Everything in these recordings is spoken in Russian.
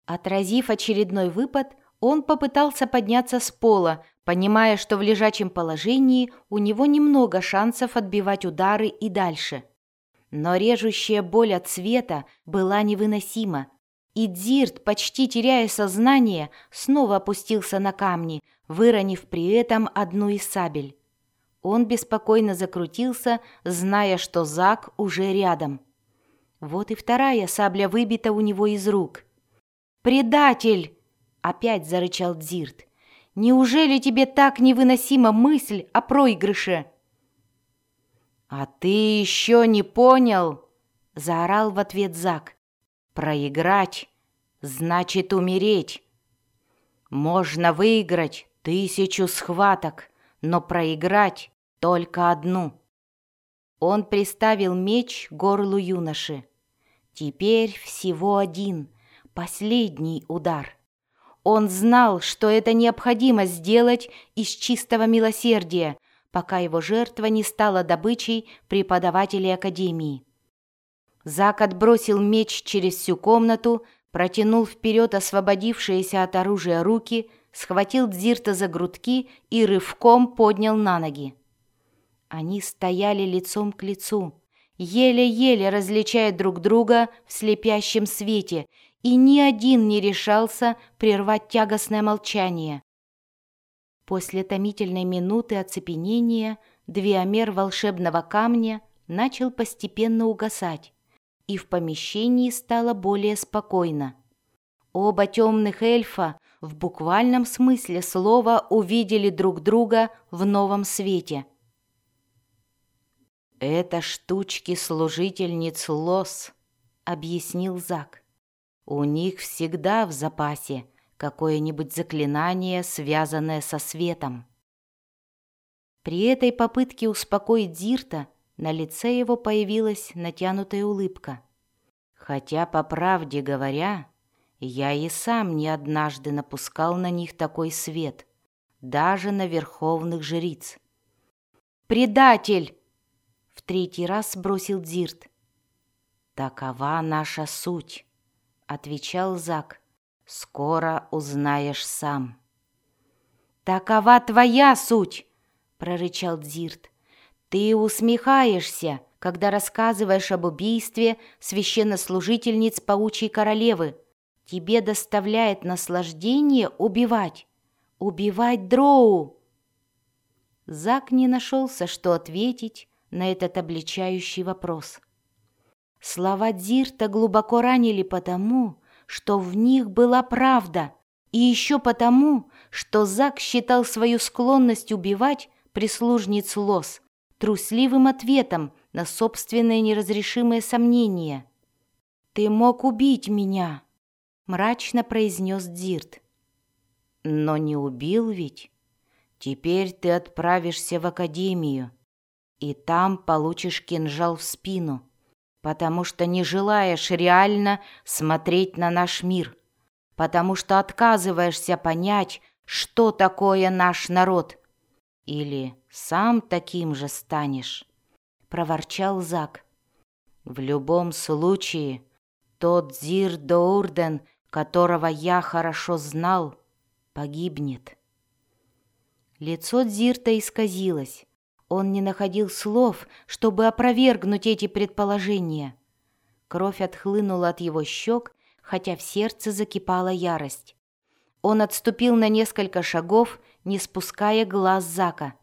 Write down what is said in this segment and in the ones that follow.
Отразив очередной выпад, он попытался подняться с пола, понимая, что в лежачем положении у него немного шансов отбивать удары и дальше. Но режущая боль от света была невыносима, и Дзирт, почти теряя сознание, снова опустился на камни, выронив при этом одну из сабель. Он беспокойно закрутился, зная, что Зак уже рядом. Вот и вторая сабля выбита у него из рук. «Предатель!» — опять зарычал Дзирт. «Неужели тебе так невыносима мысль о проигрыше?» «А ты еще не понял?» — заорал в ответ Зак. «Проиграть значит умереть. Можно выиграть 1000 схваток, но проиграть только одну». Он приставил меч к горлу юноши. Теперь всего один, последний удар. Он знал, что это необходимо сделать из чистого милосердия, пока его жертва не стала добычей преподавателей академии. Зак отбросил меч через всю комнату, протянул вперед освободившиеся от оружия руки, схватил Дзирта за грудки и рывком поднял на ноги. Они стояли лицом к лицу, еле-еле различая друг друга в слепящем свете, и ни один не решался прервать тягостное молчание. После томительной минуты оцепенения двиомер волшебного камня начал постепенно угасать, и в помещении стало более спокойно. Оба темных эльфа в буквальном смысле слова увидели друг друга в новом свете. «Это штучки служительниц Лос», — объяснил Зак. «У них всегда в запасе какое-нибудь заклинание, связанное со светом». При этой попытке успокоить Дзирта на лице его появилась натянутая улыбка. «Хотя, по правде говоря, я и сам не однажды напускал на них такой свет, даже на верховных жриц». «Предатель!» — в третий раз бросил Дзирт. «Такова наша суть», — отвечал Зак. «Скоро узнаешь сам». «Такова твоя суть», — прорычал Дзирт. «Ты усмехаешься, когда рассказываешь об убийстве священнослужительниц паучьей королевы. Тебе доставляет наслаждение убивать дроу». Зак не нашелся, что ответить на этот обличающий вопрос. Слова Дзирта глубоко ранили потому, что в них была правда, и еще потому, что Зак считал свою склонность убивать прислужниц Лос трусливым ответом на собственные неразрешимые сомнения. «Ты мог убить меня», — мрачно произнес Дзирт. «Но не убил ведь. Теперь ты отправишься в академию, и там получишь кинжал в спину, потому что не желаешь реально смотреть на наш мир, потому что отказываешься понять, что такое наш народ. Или сам таким же станешь», — проворчал Зак. «В любом случае, тот Дзир Доурден, которого я хорошо знал, погибнет». Лицо Дзирта исказилось. Он не находил слов, чтобы опровергнуть эти предположения. Кровь отхлынула от его щек, хотя в сердце закипала ярость. Он отступил на несколько шагов, не спуская глаз Зака.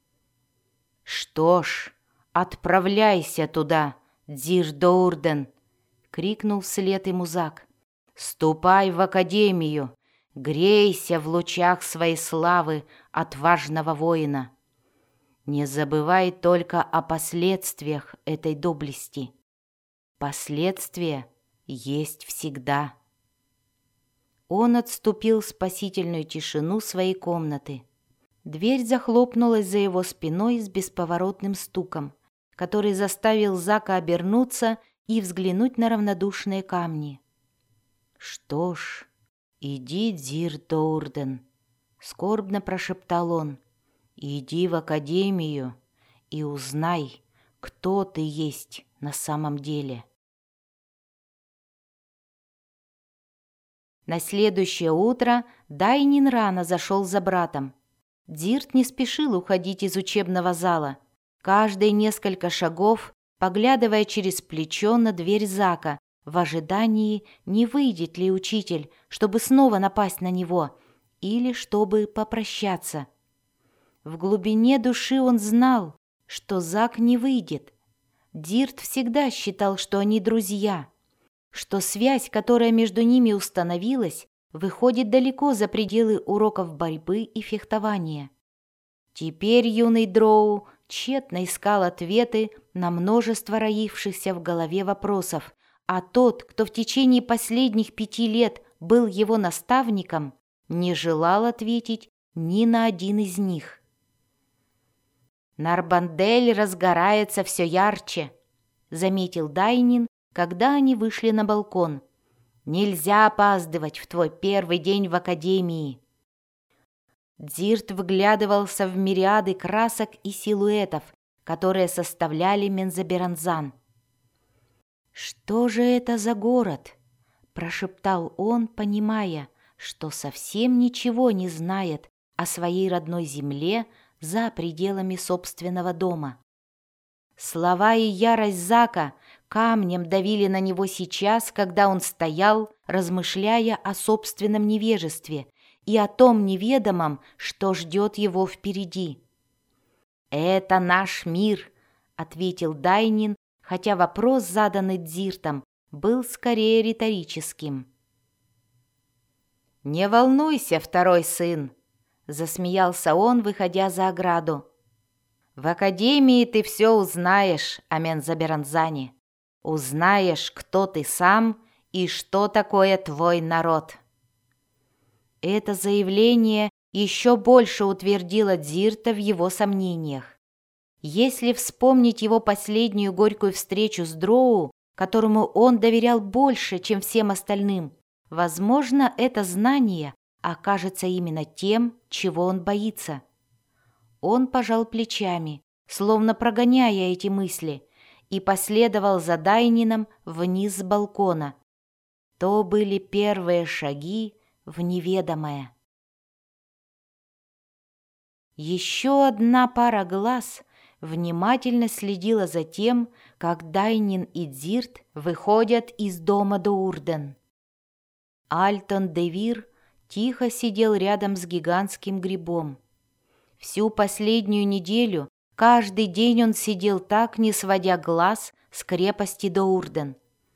«Что ж, отправляйся туда, Дзир Доурден!» — крикнул вслед ему Зак. «Ступай в академию, грейся в лучах своей славы отважного воина. Не забывай только о последствиях этой доблести. Последствия есть всегда». Он отступил в спасительную тишину своей комнаты. Дверь захлопнулась за его спиной с бесповоротным стуком, который заставил Зака обернуться и взглянуть на равнодушные камни. «Что ж, иди, Дзир Доурден», — скорбно прошептал он. «Иди в академию и узнай, кто ты есть на самом деле». На следующее утро Дайнин рано зашел за братом. Дирт не спешил уходить из учебного зала. Каждые несколько шагов, поглядывая через плечо на дверь Зака, в ожидании, не выйдет ли учитель, чтобы снова напасть на него, или чтобы попрощаться. В глубине души он знал, что Зак не выйдет. Дирт всегда считал, что они друзья, что связь, которая между ними установилась, выходит далеко за пределы уроков борьбы и фехтования. Теперь юный Дроу тщетно искал ответы на множество роившихся в голове вопросов, а тот, кто в течение последних 5 лет был его наставником, не желал ответить ни на один из них. «Нарбандель разгорается все ярче», — заметил Дайнин, когда они вышли на балкон. «Нельзя опаздывать в твой первый день в академии». Дирт вглядывался в мириады красок и силуэтов, которые составляли Мензоберанзан. «Что же это за город?» – прошептал он, понимая, что совсем ничего не знает о своей родной земле за пределами собственного дома. Слова и ярость Зака камнем давили на него сейчас, когда он стоял, размышляя о собственном невежестве и о том неведомом, что ждет его впереди. «Это наш мир», — ответил Дайнин, хотя вопрос, заданный Дзиртом, был скорее риторическим. «Не волнуйся, второй сын», — засмеялся он, выходя за ограду. «В академии ты все узнаешь о Мензоберанзане. Узнаешь, кто ты сам и что такое твой народ». Это заявление еще больше утвердило Дзирта в его сомнениях. Если вспомнить его последнюю горькую встречу с Дроу, которому он доверял больше, чем всем остальным, возможно, это знание окажется именно тем, чего он боится. Он пожал плечами, словно прогоняя эти мысли, и последовал за Дайнином вниз с балкона. То были первые шаги в неведомое. Еще одна пара глаз внимательно следила за тем, как Дайнин и Дзирт выходят из дома Доурден. Альтон де Вир тихо сидел рядом с гигантским грибом. Всю последнюю неделю каждый день он сидел так, не сводя глаз с крепости Доурден.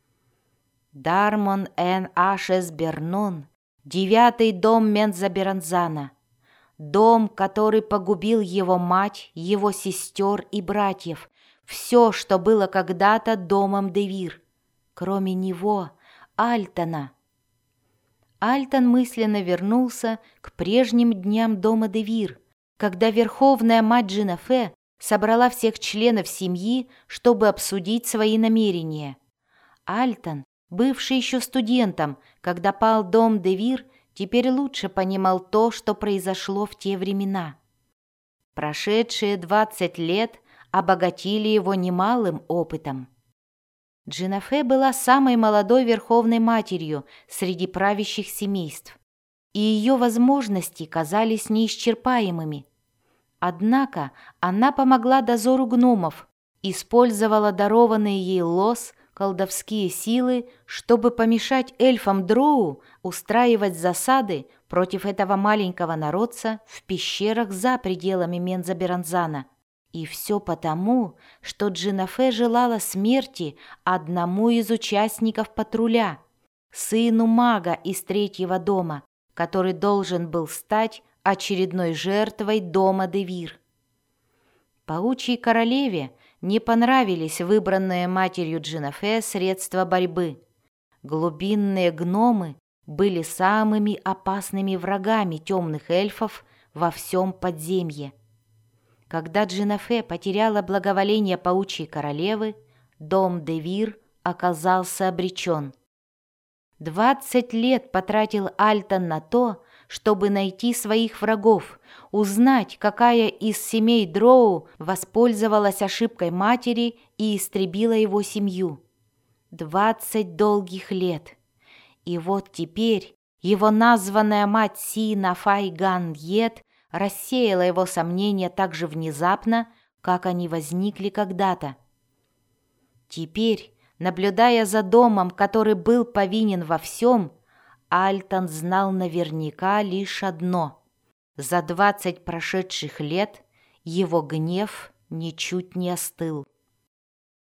Дармон эн Ашес Бернон, 9-й дом Мензоберанзана, дом, который погубил его мать, его сестер и братьев, все, что было когда-то домом де Вир, кроме него, Альтона. Альтон мысленно вернулся к прежним дням дома де Вир, когда верховная мать Джинафе собрала всех членов семьи, чтобы обсудить свои намерения. Альтон, бывший еще студентом, когда пал дом де Вир, теперь лучше понимал то, что произошло в те времена. Прошедшие 20 лет обогатили его немалым опытом. Джинафе была самой молодой верховной матерью среди правящих семейств, и ее возможности казались неисчерпаемыми. Однако она помогла дозору гномов, использовала дарованные ей лос, колдовские силы, чтобы помешать эльфам Дроу устраивать засады против этого маленького народца в пещерах за пределами Мензоберанзана. И все потому, что Джинафе желала смерти одному из участников патруля, сыну мага из 3-го дома, который должен был стать очередной жертвой дома де Вир. Паучьей королеве не понравились выбранные матерью Джинафе средства борьбы. Глубинные гномы были самыми опасными врагами темных эльфов во всем подземье. Когда Джинафе потеряла благоволение паучьей королевы, дом де Вир оказался обречен. 20 лет потратил Альтон на то, чтобы найти своих врагов, узнать, какая из семей Дроу воспользовалась ошибкой матери и истребила его семью. 20 долгих лет. И вот теперь Его названная мать Сина Файган-Ед рассеяла его сомнения так же внезапно, как они возникли когда-то. Теперь, наблюдая за домом, который был повинен во всем, Альтон знал наверняка лишь одно: за 20 прошедших лет его гнев ничуть не остыл.